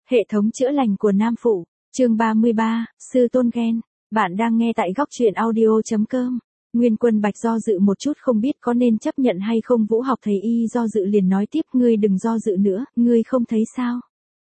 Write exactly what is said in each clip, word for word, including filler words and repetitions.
Hệ thống chữa lành của Nam Phụ, chương ba mươi ba, Sư Tôn Ghen. Bạn đang nghe tại góc truyện audio.com. Nguyên Quân Bạch do dự một chút không biết có nên chấp nhận hay không. Vũ Học thấy y do dự liền nói tiếp, ngươi đừng do dự nữa, ngươi không thấy sao?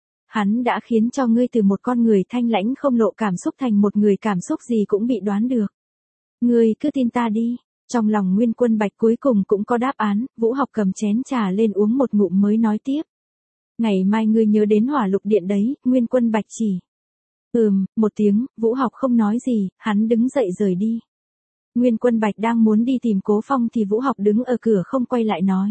Hắn đã khiến cho ngươi từ một con người thanh lãnh không lộ cảm xúc thành một người cảm xúc gì cũng bị đoán được. Ngươi cứ tin ta đi. Trong lòng Nguyên Quân Bạch cuối cùng cũng có đáp án. Vũ Học cầm chén trà lên uống một ngụm mới nói tiếp. Ngày mai ngươi nhớ đến Hỏa Lục Điện đấy. Nguyên Quân Bạch chỉ. Ừm, một tiếng. Vũ Học không nói gì, hắn đứng dậy rời đi. Nguyên Quân Bạch đang muốn đi tìm Cố Phong thì Vũ Học đứng ở cửa không quay lại nói.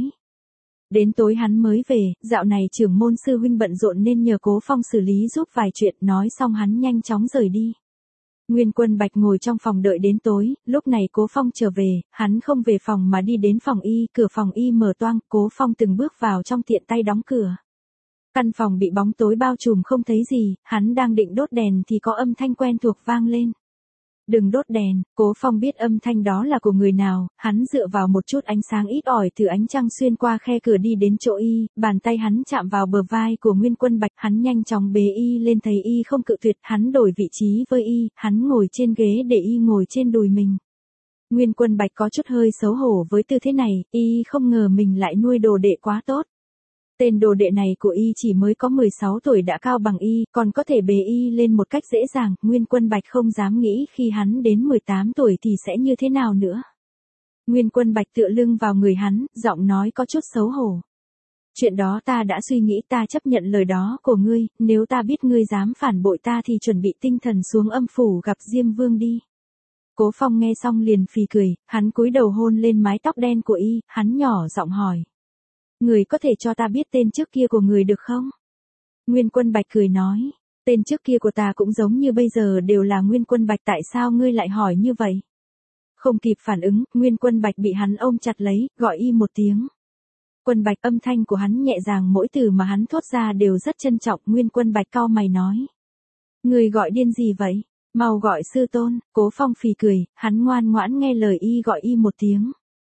Đến tối hắn mới về, dạo này trưởng môn sư huynh bận rộn nên nhờ Cố Phong xử lý giúp vài chuyện, nói xong hắn nhanh chóng rời đi. Nguyên Quân Bạch ngồi trong phòng đợi đến tối, lúc này Cố Phong trở về, hắn không về phòng mà đi đến phòng y, cửa phòng y mở toang, Cố Phong từng bước vào trong tiện tay đóng cửa. Căn phòng bị bóng tối bao trùm không thấy gì, hắn đang định đốt đèn thì có âm thanh quen thuộc vang lên. Đừng đốt đèn. Cố Phong biết âm thanh đó là của người nào, hắn dựa vào một chút ánh sáng ít ỏi từ ánh trăng xuyên qua khe cửa đi đến chỗ y, bàn tay hắn chạm vào bờ vai của Nguyên Quân Bạch, hắn nhanh chóng bế y lên thấy y không cự tuyệt, hắn đổi vị trí với y, hắn ngồi trên ghế để y ngồi trên đùi mình. Nguyên Quân Bạch có chút hơi xấu hổ với tư thế này, y không ngờ mình lại nuôi đồ đệ quá tốt. Tên đồ đệ này của y chỉ mới có mười sáu tuổi đã cao bằng y, còn có thể bế y lên một cách dễ dàng, Nguyên Quân Bạch không dám nghĩ khi hắn đến mười tám tuổi thì sẽ như thế nào nữa. Nguyên Quân Bạch tựa lưng vào người hắn, giọng nói có chút xấu hổ. Chuyện đó ta đã suy nghĩ, ta chấp nhận lời đó của ngươi, nếu ta biết ngươi dám phản bội ta thì chuẩn bị tinh thần xuống âm phủ gặp Diêm Vương đi. Cố Phong nghe xong liền phì cười, hắn cúi đầu hôn lên mái tóc đen của y, hắn nhỏ giọng hỏi. Người có thể cho ta biết tên trước kia của người được không? Nguyên Quân Bạch cười nói, tên trước kia của ta cũng giống như bây giờ đều là Nguyên Quân Bạch, tại sao ngươi lại hỏi như vậy? Không kịp phản ứng, Nguyên Quân Bạch bị hắn ôm chặt lấy, gọi y một tiếng. Quân Bạch, âm thanh của hắn nhẹ nhàng, mỗi từ mà hắn thốt ra đều rất trân trọng. Nguyên Quân Bạch cau mày nói. Người gọi điên gì vậy? Mau gọi sư tôn. Cố Phong phì cười, hắn ngoan ngoãn nghe lời y gọi y một tiếng.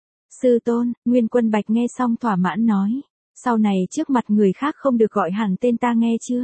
Sư tôn. Nguyên Quân Bạch nghe xong thỏa mãn nói. Sau này trước mặt người khác không được gọi hẳn tên ta, nghe chưa?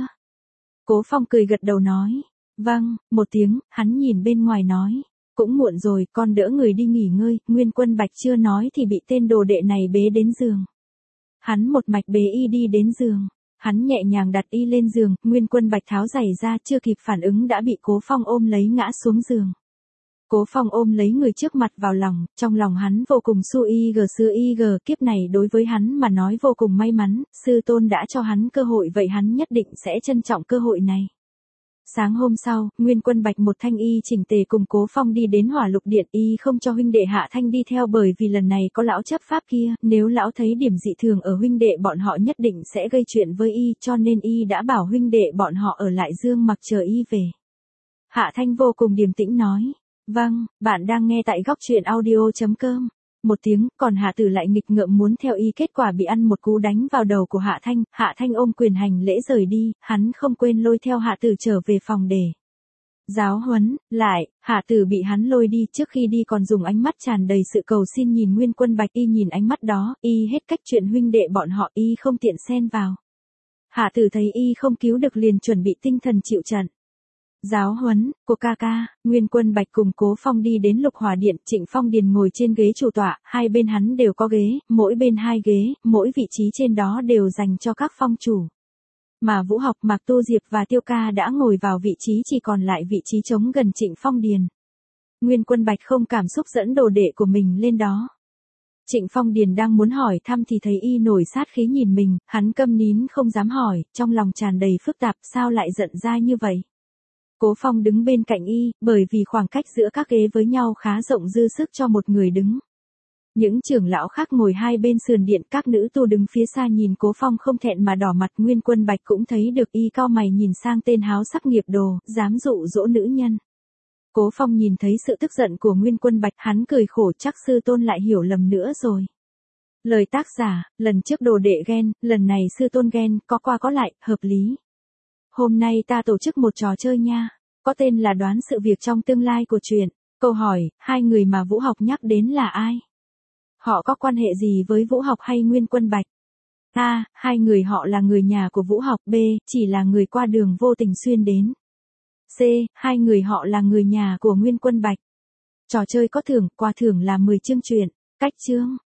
Cố Phong cười gật đầu nói. Vâng, một tiếng, hắn nhìn bên ngoài nói. Cũng muộn rồi, con đỡ người đi nghỉ ngơi. Nguyên Quân Bạch chưa nói thì bị tên đồ đệ này bế đến giường. Hắn một mạch bế y đi đến giường. Hắn nhẹ nhàng đặt y lên giường, Nguyên Quân Bạch tháo giày ra, chưa kịp phản ứng đã bị Cố Phong ôm lấy ngã xuống giường. Cố Phong ôm lấy người trước mặt vào lòng, trong lòng hắn vô cùng su y gờ sư y gờ, kiếp này đối với hắn mà nói vô cùng may mắn, sư tôn đã cho hắn cơ hội vậy hắn nhất định sẽ trân trọng cơ hội này. Sáng hôm sau, Nguyên Quân Bạch một thanh y chỉnh tề cùng Cố Phong đi đến Hỏa Lục Điện, y không cho huynh đệ Hạ Thanh đi theo bởi vì lần này có lão chấp pháp kia, nếu lão thấy điểm dị thường ở huynh đệ bọn họ nhất định sẽ gây chuyện với y, cho nên y đã bảo huynh đệ bọn họ ở lại Dương Mặc chờ y về. Hạ Thanh vô cùng điềm tĩnh nói. Vâng, bạn đang nghe tại góc truyện audio.com. Một tiếng, còn Hạ Tử lại nghịch ngợm muốn theo y, kết quả bị ăn một cú đánh vào đầu của Hạ Thanh, Hạ Thanh ôm quyền hành lễ rời đi, hắn không quên lôi theo Hạ Tử trở về phòng để giáo huấn, lại, Hạ Tử bị hắn lôi đi, trước khi đi còn dùng ánh mắt tràn đầy sự cầu xin nhìn Nguyên Quân Bạch, y nhìn ánh mắt đó, y hết cách chuyện huynh đệ bọn họ, y không tiện xen vào. Hạ Tử thấy y không cứu được liền chuẩn bị tinh thần chịu trận. Giáo huấn, của ca ca. Nguyên Quân Bạch cùng Cố Phong đi đến Lục Hỏa Điện, Trịnh Phong Điền ngồi trên ghế chủ tọa, hai bên hắn đều có ghế, mỗi bên hai ghế, mỗi vị trí trên đó đều dành cho các phong chủ. Mà Vũ Học, Mạc Tu Diệp và Tiêu Ca đã ngồi vào vị trí chỉ còn lại vị trí trống gần Trịnh Phong Điền. Nguyên Quân Bạch không cảm xúc dẫn đồ đệ của mình lên đó. Trịnh Phong Điền đang muốn hỏi thăm thì thấy y nổi sát khí nhìn mình, hắn câm nín không dám hỏi, trong lòng tràn đầy phức tạp, sao lại giận ra như vậy? Cố Phong đứng bên cạnh y, bởi vì khoảng cách giữa các ghế với nhau khá rộng dư sức cho một người đứng. Những trưởng lão khác ngồi hai bên sườn điện, các nữ tu đứng phía xa nhìn Cố Phong không thẹn mà đỏ mặt. Nguyên Quân Bạch cũng thấy được y cau mày nhìn sang tên háo sắc nghiệp đồ, dám dụ dỗ nữ nhân. Cố Phong nhìn thấy sự tức giận của Nguyên Quân Bạch, hắn cười khổ, chắc sư tôn lại hiểu lầm nữa rồi. Lời tác giả, lần trước đồ đệ ghen, lần này sư tôn ghen, có qua có lại, hợp lý. Hôm nay ta tổ chức một trò chơi nha, có tên là đoán sự việc trong tương lai của truyện. Câu hỏi, hai người mà Vũ Học nhắc đến là ai? Họ có quan hệ gì với Vũ Học hay Nguyên Quân Bạch? A. Hai người họ là người nhà của Vũ Học. B. Chỉ là người qua đường vô tình xuyên đến. C. Hai người họ là người nhà của Nguyên Quân Bạch. Trò chơi có thưởng, quà thưởng là mười chương truyện. Cách chương